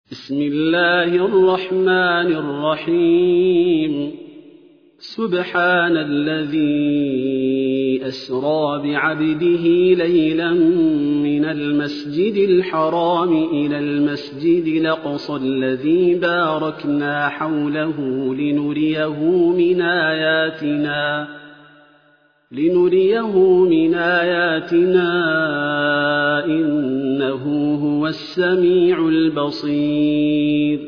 بسم الله الرحمن الرحيم. سبحان الذي أسرى بعبده ليلا من المسجد الحرام إلى المسجد الأقصى الذي باركنا حوله لنريه من آياتنا إنه هو السميع البصير.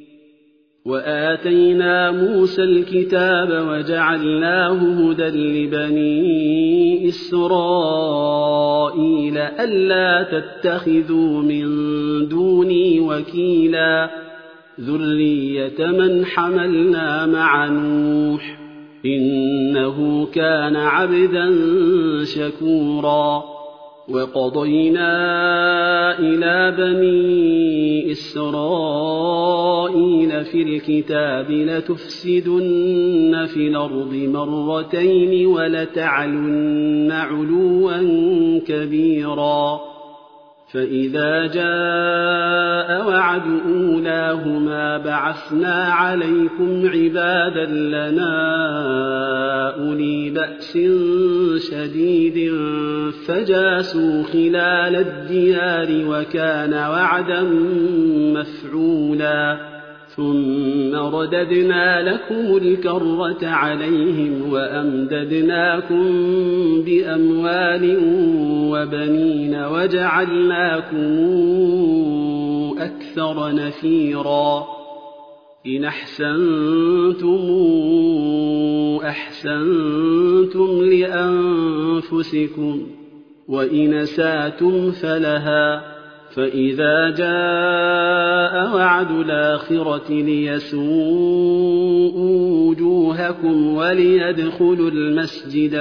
وآتينا موسى الكتاب وجعلناه هدى لبني إسرائيل ألا تتخذوا من دوني وكيلا ذرية من حملنا مع نوح إنه كان عبدا شكورا. وقضينا إلى بني إسرائيل في الكتاب لتفسدن في الأرض مرتين ولتعلن علوا كبيرا. فإذا جاء وعد أولاهما بعثنا عليكم عبادا لنا أولي بأس شديد فجاسوا خلال الديار وكان وعدا مفعولا. ثم رددنا لكم الكرة عليهم وأمددناكم بأموال وبنين وجعلناكم أكثر نفيرا. إن أحسنتم لأنفسكم وإن أسأتم فلها. فإذا جاء وعد الآخرة ليسوءوا وجوهكم وليدخلوا المسجد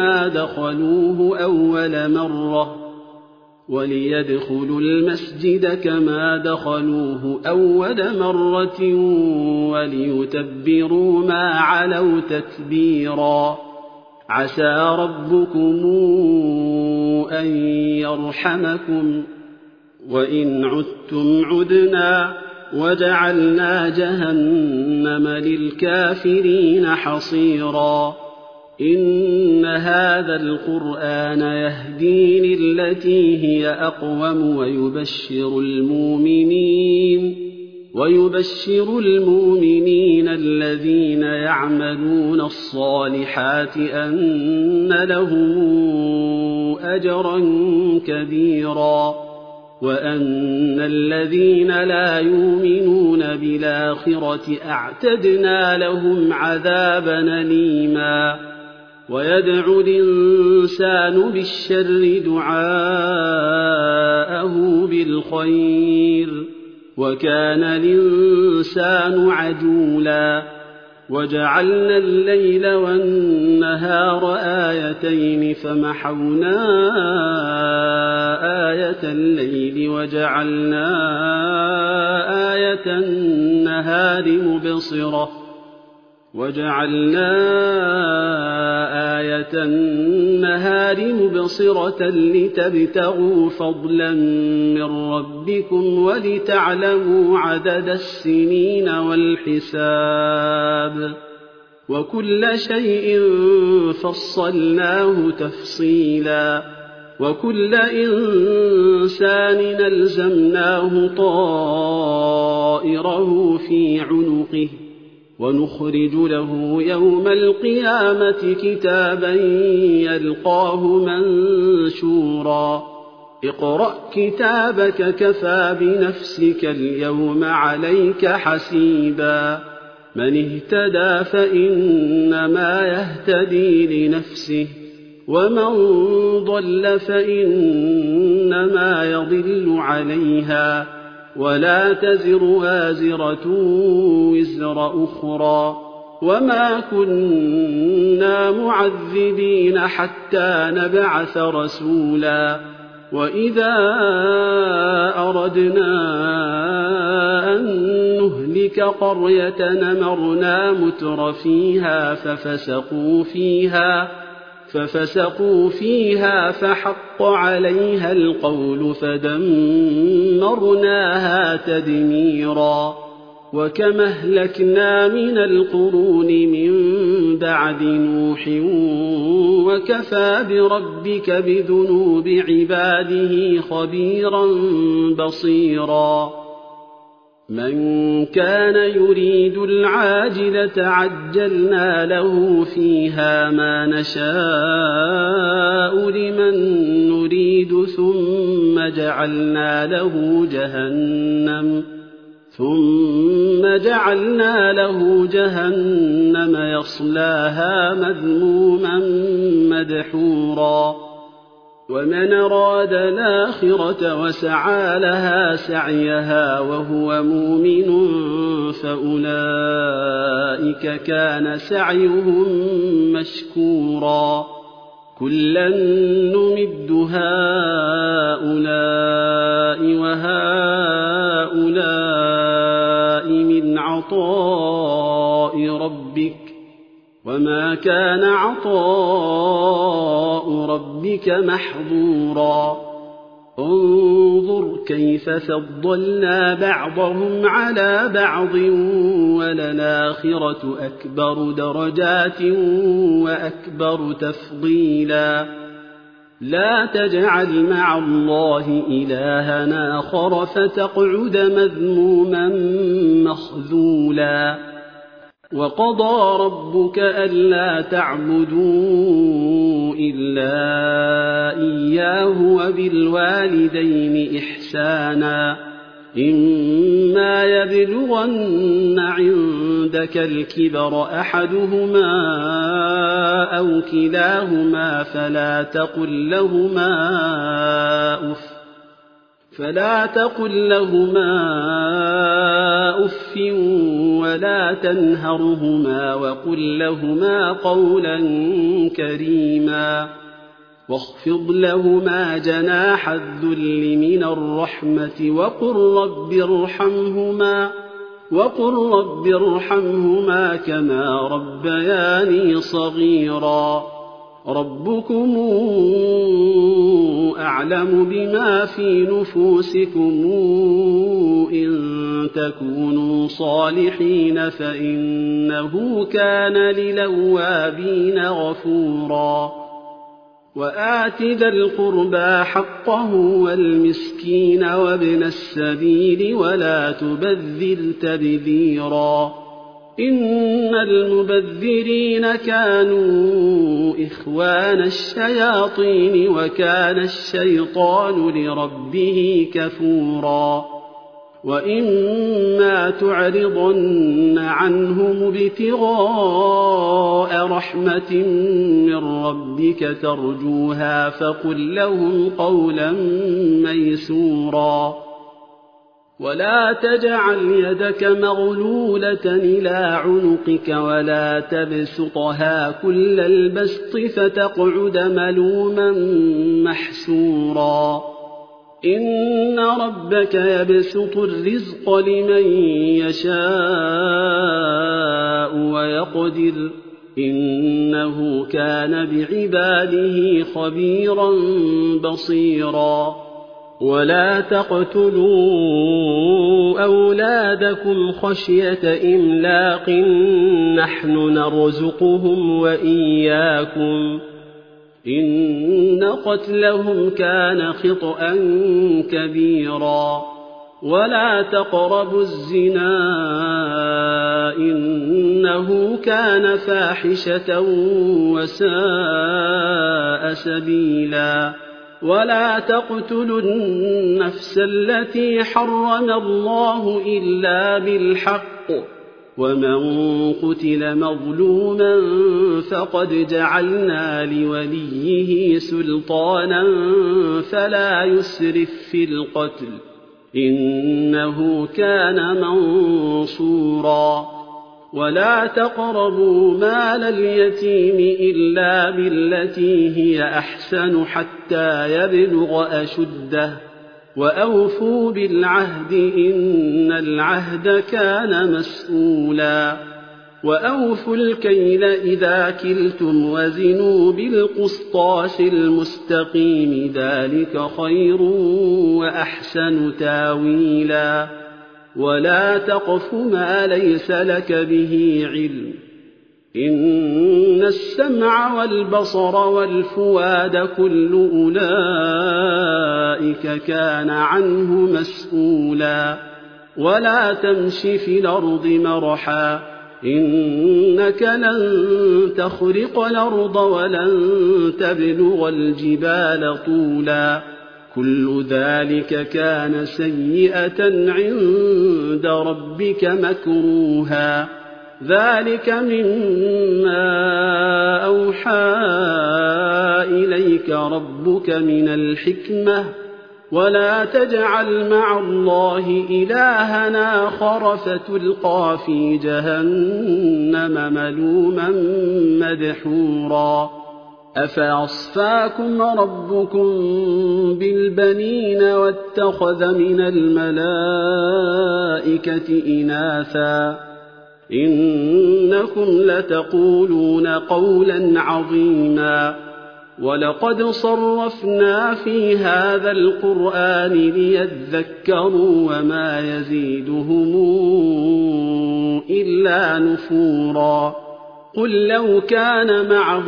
كما دخلوه أول مرة وليتبروا ما علوا تتبيرا. عسى ربكم أن يرحمكم وإن عدتم عدنا وجعلنا جهنم للكافرين حصيرا. إن هذا القرآن يهدي للتي هي أقوم ويبشر المؤمنين الذين يعملون الصالحات أن لهم أجرا كبيرا. وأن الذين لا يؤمنون بالآخرة أعتدنا لهم عذابا أليما. ويدعو الإنسان بالشر دعاءه بالخير وكان الإنسان عجولا. وجعلنا الليل والنهار آيتين فمحونا آية الليل وجعلنا آية النهار مبصرة لتبتغوا فضلا من ربكم ولتعلموا عدد السنين والحساب وكل شيء فصلناه تفصيلا. وكل إنسان ألزمناه طائره في عنقه ونخرج له يوم القيامة كتابا يلقاه منشورا. اقرأ كتابك كفى بنفسك اليوم عليك حسيبا. من اهتدى فإنما يهتدي لنفسه ومن ضل فإنما يضل عليها ولا تزر وازرة وزر أخرى. وما كنا معذبين حتى نبعث رسولا. وإذا أردنا أن نهلك قرية أمرنا متر فيها ففسقوا فيها فحق عليها القول فدمرناها تدميرا وكم أهلكنا من القرون من بعد نوح وكفى بربك بذنوب عباده خبيرا بصيرا من كان يريد العاجلة عجلنا له فيها ما نشاء لمن نريد ثم جعلنا له جهنم يصلاها مذموما مدحورا ومن أراد الآخرة وسعى لها سعيها وهو مؤمن فأولئك كان سعيهم مشكورا كلا نمد هؤلاء وهؤلاء من عطاء ربك وما كان عطاء ربك محظورا انظر كيف فضلنا بعضهم على بعض وللآخرة أكبر درجات وأكبر تفضيلا لا تجعل مع الله إلهنا آخر فتقعد مذموما مخذولا وقضى ربك ألا تعبدوا إلا إياه وبالوالدين إحسانا إما يبلغن عندك الكبر أحدهما أو كلاهما فلا تقل لهما أف ولا تنهرهما وقل لهما قولا كريما واخفض لهما جناح الذل من الرحمة وقل رب ارحمهما كما ربياني صغيرا ربكم أعلم بما في نفوسكم إن تكونوا صالحين فإنه كان للأوابين غفورا وآت ذا القربى حقه والمسكين وابن السبيل ولا تبذر تبذيرا إن المبذرين كانوا إخوان الشياطين وكان الشيطان لربه كفورا وإما تعرضن عنهم ابتغاء رحمة من ربك ترجوها فقل لهم قولا ميسورا ولا تجعل يدك مغلولة إلى عنقك ولا تبسطها كل البسط فتقعد ملوما محسورا إن ربك يبسط الرزق لمن يشاء ويقدر إنه كان بعباده خبيرا بصيرا ولا تقتلوا أولادكم خشية إملاق نحن نرزقهم وإياكم إن قتلهم كان خطأ كبيرا ولا تقربوا الزنا إنه كان فاحشة وساء سبيلا ولا تقتلوا النفس التي حرم الله إلا بالحق ومن قتل مظلوما فقد جعلنا لوليه سلطانا فلا يسرف في القتل إنه كان منصورا ولا تقربوا مال اليتيم إلا بالتي هي أحسن حتى يبلغ أشده وأوفوا بالعهد إن العهد كان مسؤولا وأوفوا الكيل إذا كلتم وزنوا بالقسطاس المستقيم ذلك خير وأحسن تاويلا ولا تقف ما ليس لك به علم إن السمع والبصر والفؤاد كل أولئك كان عنه مسؤولا ولا تمش في الأرض مرحا إنك لن تخرق الأرض ولن تبلغ الجبال طولا كل ذلك كان سيئة عند ربك مكروها ذلك مما أوحى إليك ربك من الحكمة ولا تجعل مع الله إلهنا آخر فتلقى في جهنم ملوما مدحورا أفأصفاكم ربكم بالبنين واتخذ من الملائكة إناثا إنكم لتقولون قولا عظيما ولقد صرفنا في هذا القرآن ليذكروا وما يزيدهم إلا نفورا قل لو كان معه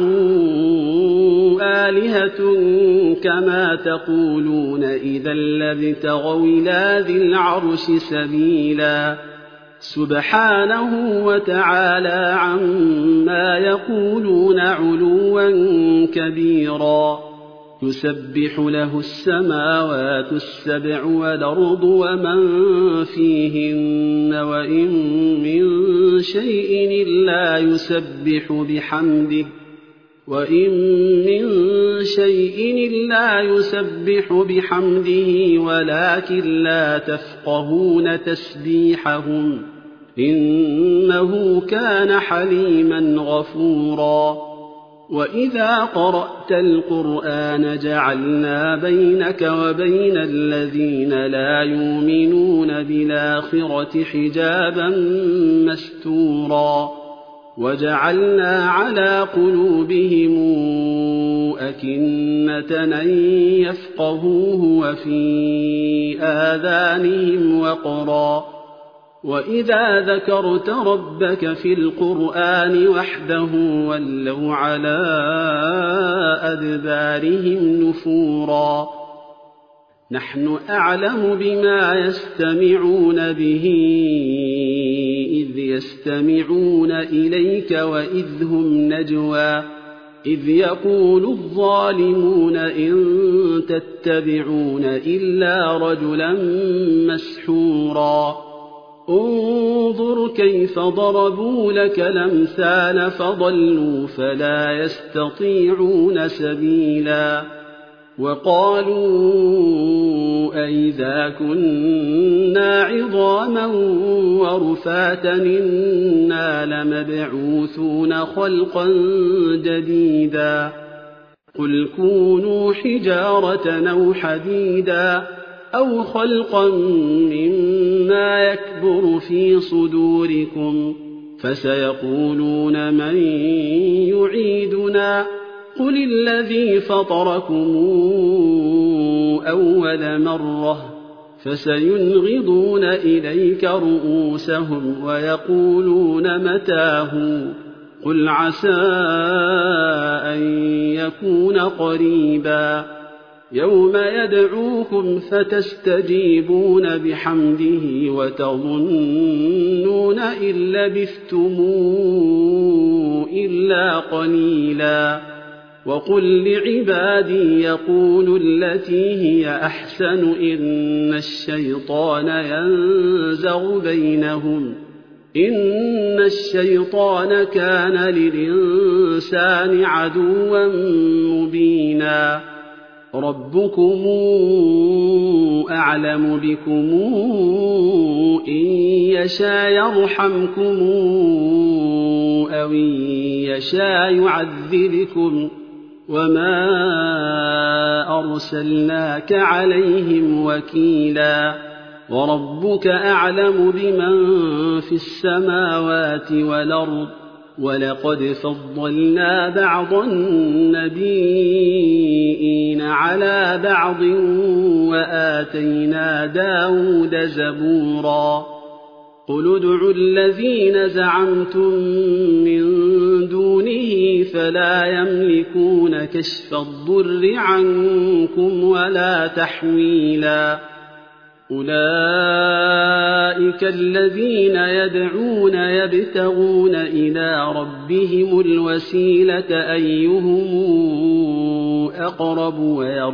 آلهة كما تقولون إذا لابتغوا إلى ذي العرش سبيلا سبحانه وتعالى عما يقولون علوا كبيرا يسبح له السماوات السبع والأرض ومن فيهن وإن من شيء إلا يسبح بحمده ولكن لا تفقهون تسبيحهم إنه كان حليما غفورا وإذا قرأت القرآن جعلنا بينك وبين الذين لا يؤمنون بالآخرة حجابا مستورا وجعلنا على قلوبهم أكنة أن يفقهوه وفي آذانهم وقرا وإذا ذكرت ربك في القرآن وحده ولوا على أدبارهم نفورا نحن أعلم بما يستمعون به إذ يستمعون إليك وإذ هم نجوى إذ يقول الظالمون إن تتبعون إلا رجلا مسحورا انظر كيف ضربوا لك الأمثال فضلوا فلا يستطيعون سبيلا وقالوا أئذا كنا عظاما ورفاتا إنا لمبعوثون خلقا جديدا قل كونوا حجارة أو حديدا أو خلقا مما يكبر في صدوركم فسيقولون من يعيدنا قل الذي فطركم أول مرة فسينغضون إليك رؤوسهم ويقولون متاه قل عسى أن يكون قريبا يوم يدعوكم فتستجيبون بحمده وتظنون إن لبثتم إلا قليلا وقل لعبادي يقولوا التي هي أحسن إن الشيطان ينزغ بينهم إن الشيطان كان للإنسان عدوا مبينا ربكم أعلم بكم إن يشاء يرحمكم أو إن يشاء يعذبكم وما أرسلناك عليهم وكيلا وربك أعلم بمن في السماوات والأرض ولقد فضلنا بعض النبيين على بعض وآتينا داود زبورا قل ادعوا الذين زعمتم من دونه فلا يملكون كشف الضر عنكم ولا تحويلا أولئك الذين يدعون يبتغون إلى ربهم الوسيلة أيهم أقرب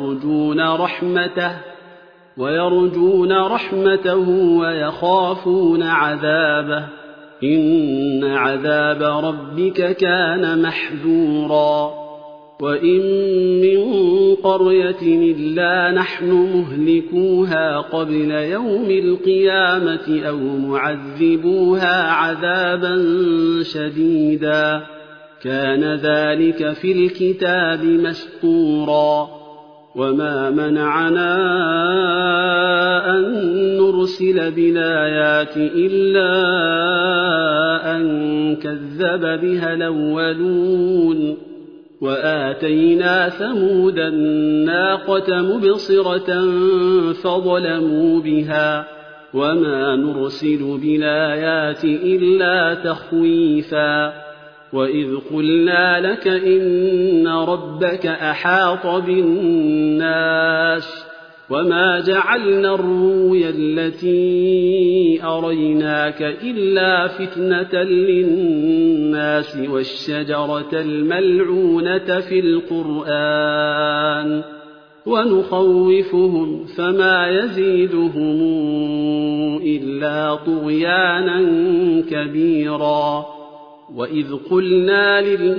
ويرجون رحمته ويخافون عذابه إن عذاب ربك كان محذورا وإن من قرية إلا نحن مهلكوها قبل يوم القيامة أو معذبوها عذابا شديدا كان ذلك في الكتاب مسطورا وما منعنا أن نرسل بالآيات إلا أن كذب بها الأولون وآتينا ثمود الناقة مبصرة فظلموا بها وما نرسل بالآيات إلا تخويفا وإذ قلنا لك إن ربك أحاط بالناس وما جعلنا الرؤيا التي أريناك إلا فتنة للناس والشجرة الملعونة في القرآن ونخوفهم فما يزيدهم إلا طغيانا كبيرا وإذ قلنا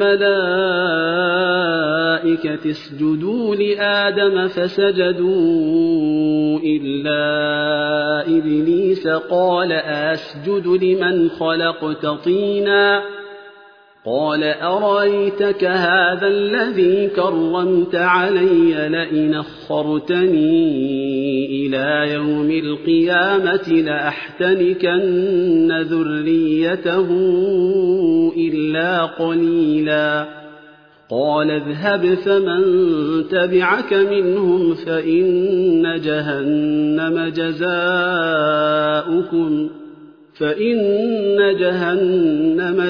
للملائكة اسجدوا لآدم فسجدوا إلا إبليس قال أسجد لمن خلقت طينا قال أرأيتك هذا الذي كرمت علي لئن أخرتني إلى يوم القيامة لأحتنكن ذريته إلا قليلا قال اذهب فمن تبعك منهم فإن جهنم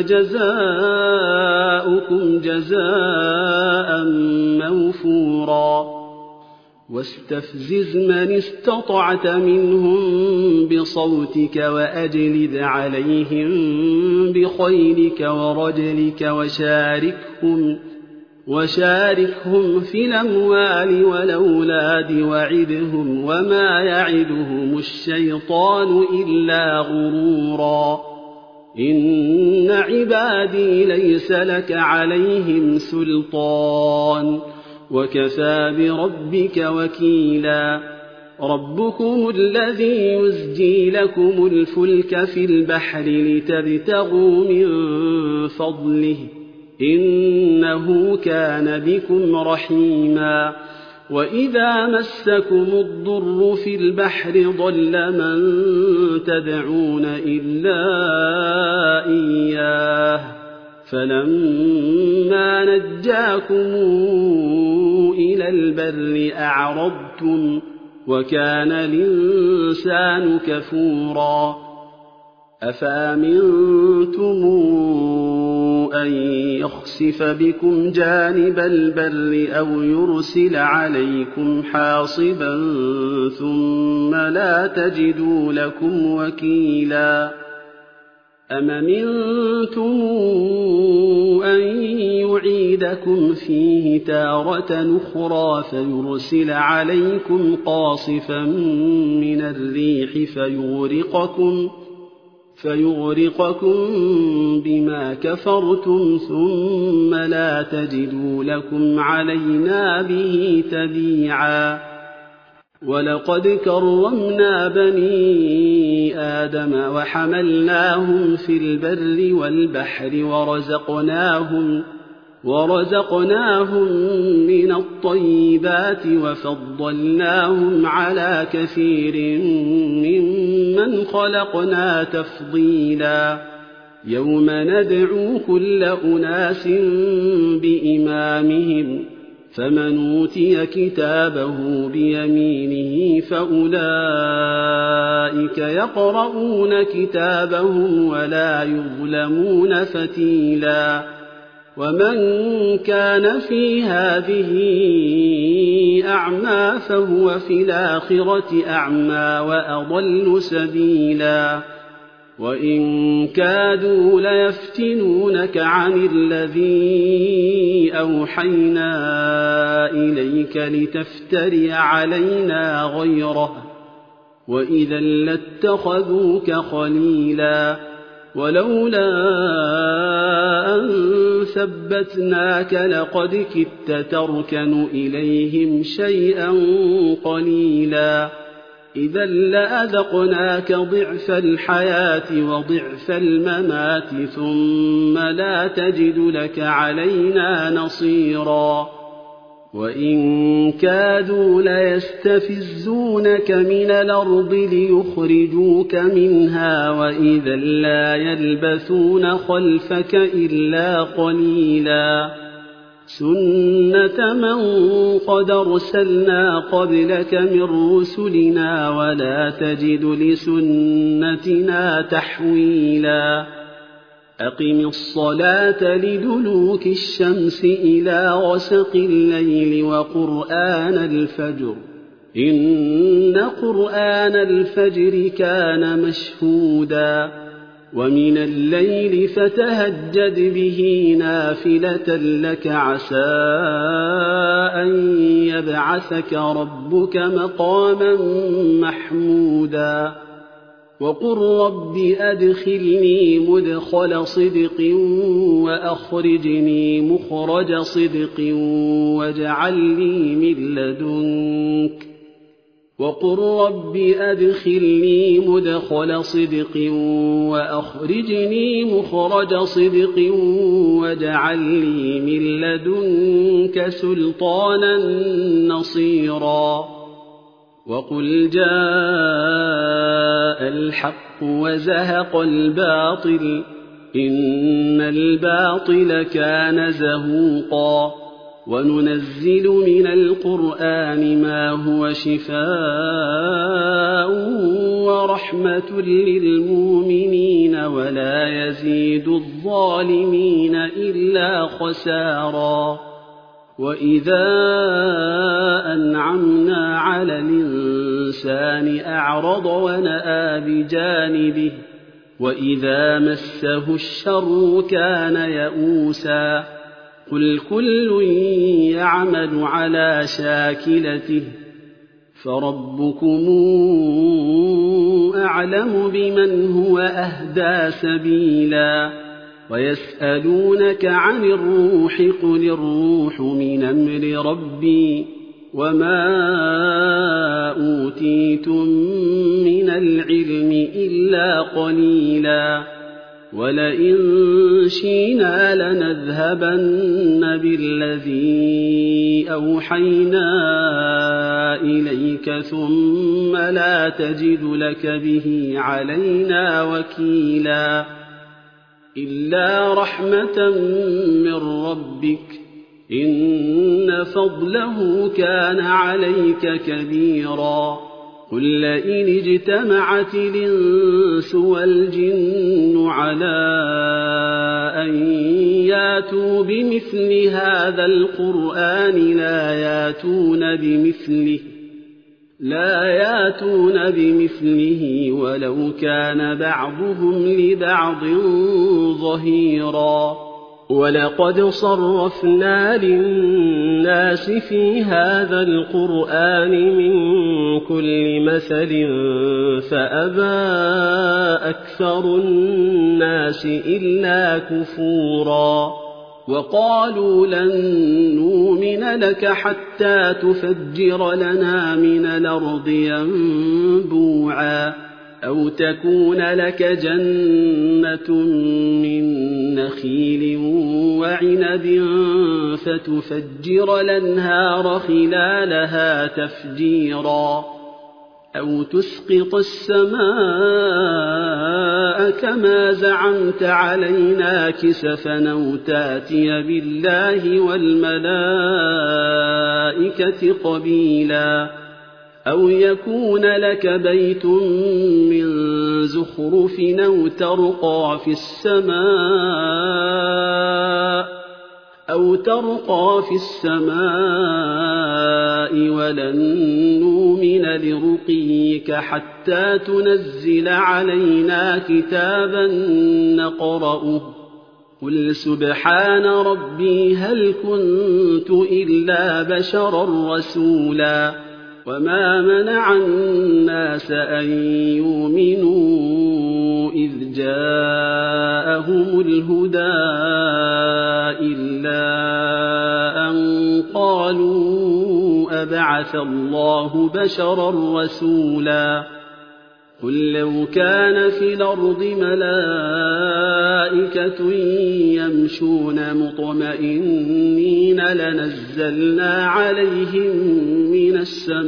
جزاؤكم جزاء موفورا واستفزز من استطعت منهم بصوتك وأجلد عليهم بخيلك ورجلك وشاركهم في الأموال والأولاد وعدهم وما يعدهم الشيطان إلا غرورا إن عبادي ليس لك عليهم سلطان وكفى بربك وكيلا ربكم الذي يزجي لكم الفلك في البحر لتبتغوا من فضله إنه كان بكم رحيما وإذا مسكم الضر في البحر ضل من تدعون إلا إياه فلما نجاكم إلى البر أعرضتم وكان الإنسان كفورا أفأمنتم أن يخسف بكم جانب البر أو يرسل عليكم حاصبا ثم لا تجدوا لكم وكيلا أم أمنتم أن يعيدكم فيه تارة أخرى فيرسل عليكم قاصفا من الريح فيغرقكم بما كفرتم ثم لا تجدوا لكم علينا به تبيعا ولقد كرمنا بني آدم ورزقناهم من الطيبات وفضلناهم على كثير ممن خلقنا تفضيلا يوم ندعو كل أناس بإمامهم فمن أوتي كتابه بيمينه فأولئك يقرؤون كتابهم ولا يظلمون فتيلا ومن كان في هذه أعمى فهو في الآخرة أعمى وأضل سبيلا وإن كادوا ليفتنونك عن الذي أوحينا إليك لتفتري علينا غيره وإذا لاتخذوك خليلا ولولا أن ثبتناك لقد كدت تركن إليهم شيئا قليلا إذا لأذقناك ضعف الحياة وضعف الممات ثم لا تجد لك علينا نصيرا وإن كادوا ليستفزونك من الأرض ليخرجوك منها وإذا لا يلبثون خلفك إلا قليلا سنة من قد أرسلنا قبلك من رسلنا ولا تجد لسنتنا تحويلا أقم الصلاة لدلوك الشمس إلى غسق الليل وقرآن الفجر إن قرآن الفجر كان مشهودا ومن الليل فتهجد به نافلة لك عسى أن يبعثك ربك مقاما محمودا وقل رب أدخلني مدخل صدق وأخرجني مخرج صدق واجعل لي من لدنك وقل رب أدخلني مدخل صدق وأخرجني مخرج صدق واجعل لي من لدنك سلطانا نصيرا وقل جاء الحق وزهق الباطل إن الباطل كان زهوقا وننزل من القرآن ما هو شفاء ورحمة للمؤمنين ولا يزيد الظالمين إلا خسارا وإذا أنعمنا على الإنسان أعرض ونأى بجانبه وإذا مسه الشر كان يئوسا قل كل يعمل على شاكلته فربكم أعلم بمن هو أهدى سبيلا ويسألونك عن الروح قل الروح من أمر ربي وما أوتيتم من العلم إلا قليلا ولئن شئنا لنذهبن بالذي أوحينا إليك ثم لا تجد لك به علينا وكيلا إلا رحمة من ربك إن فضله كان عليك كبيرا قل لئن اجتمعت الإنس والجن على أن ياتوا بمثل هذا القرآن لا ياتون بمثله ولو كان بعضهم لبعض ظهيرا ولقد صرفنا للناس في هذا القرآن من كل مثل فأبى أكثر الناس إلا كفورا وقالوا لن نؤمن لك حتى تفجر لنا من الأرض ينبوعا أو تكون لك جنة من نخيل وعنب فتفجر الأنهار خلالها تفجيرا أو تسقط السماء كما زعمت علينا كسفا أو تأتي بالله والملائكة قبيلا أو يكون لك بيت من زخرف أو ترقى في السماء ولن نؤمن لرقيك حتى تنزل علينا كتابا نقرأه قل سبحان ربي هل كنت إلا بشرا رسولا وما منع الناس أن يؤمنوا إذ جاءهم الهدى إلا أن قالوا أبعث الله بشرا رسولا قل لو كان في الأرض ملائكة يمشون مطمئنين لنزلنا عليهم من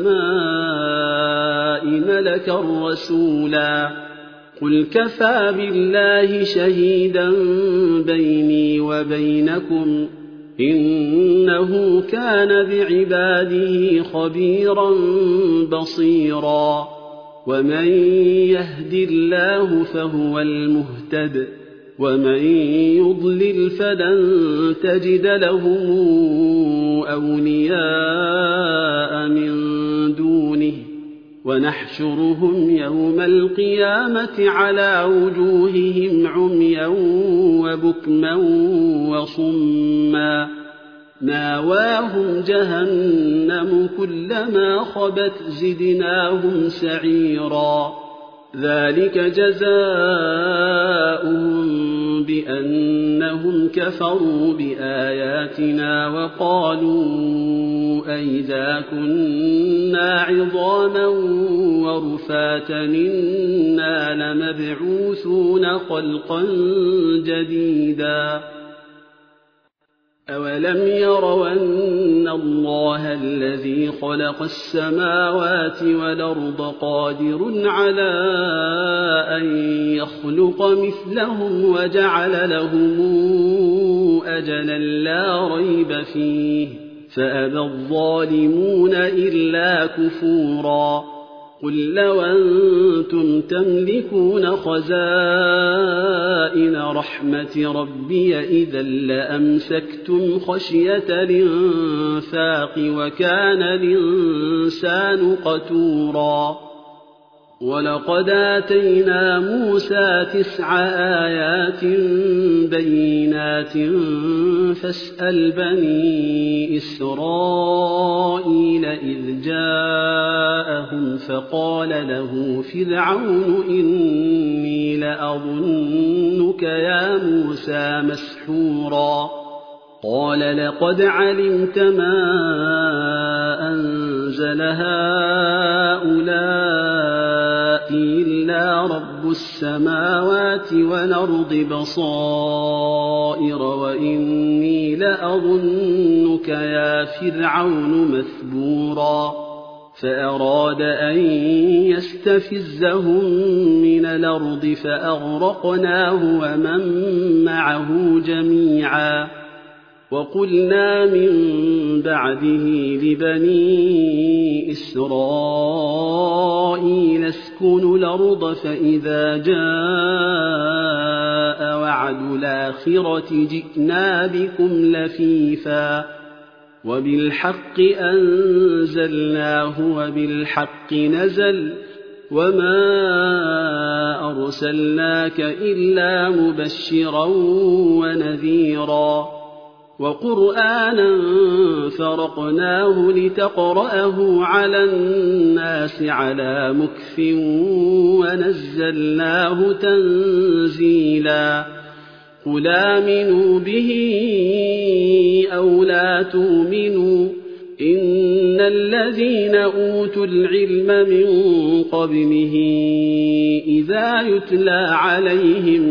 السماء ملكا رسولا قل كفى بالله شهيدا بيني وبينكم إنه كان بعباده خبيرا بصيرا ومن يهد الله فهو المهتد ومن يضلل فلن تجد لهم أولياء من دونه ونحشرهم يوم القيامة على وجوههم عميا وبكما وصما ماواهم جهنم كلما خبت زدناهم سعيرا ذلك جزاؤهم بأنهم كفروا بآياتنا وقالوا أئذا كنا عظاما ورفاتا إنا لمبعوثون خلقا جديدا أولم يروا أن الله الذي خلق السماوات والأرض قادر على أن يخلق مثلهم وجعل لهم أجلا لا ريب فيه فأبى الظالمون إلا كفورا قل لو أنتم تملكون خزائن رحمة ربي إذا لأمسكتم خشية الإنفاق وكان الإنسان قتورا ولقد آتينا موسى 9 آيات بينات فاسأل بني إسرائيل إذ جاءهم فقال له فرعون إني لأظنك يا موسى مسحورا قال لقد علمت ما أنزل هؤلاء إلا رب السماوات والأرض بصائر وإني لأظنك يا فرعون مثبورا فأراد أن يستفزهم من الأرض فأغرقناه ومن معه جميعا وقلنا من بعده لبني إسرائيل اسكنوا الأرض فإذا جاء وعد الآخرة جئنا بكم لفيفا وبالحق أنزلناه وبالحق نزل وما أرسلناك إلا مبشرا ونذيرا وقرآنا فرقناه لتقرأه على الناس على مكث ونزلناه تنزيلا قل آمنوا به أو لا تؤمنوا إن الذين أوتوا العلم من قبله إذا يتلى عليهم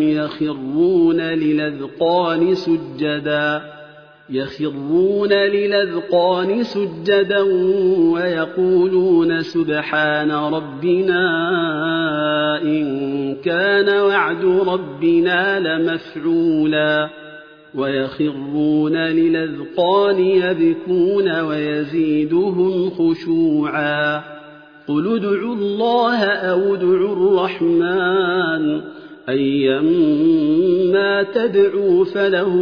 يخرون للأذقان سجدا ويقولون سبحان ربنا إن كان وعد ربنا لمفعولا ويخرون للأذقان يبكون ويزيدهم خشوعا قل ادعوا الله أو ادعوا الرحمن أيما تدعوا فله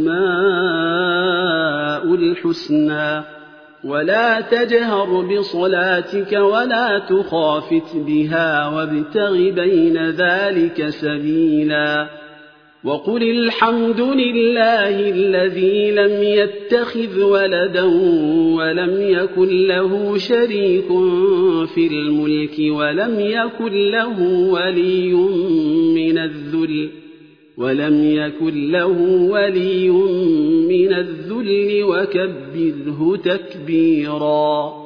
الأسماء الحسنى ولا تجهر بصلاتك ولا تخافت بها وابتغ بين ذلك سبيلا وقل الحمد لله الذي لم يتخذ ولدا ولم يكن له شريك في الملك ولم يكن له ولي من الذل وكبره تكبيرا.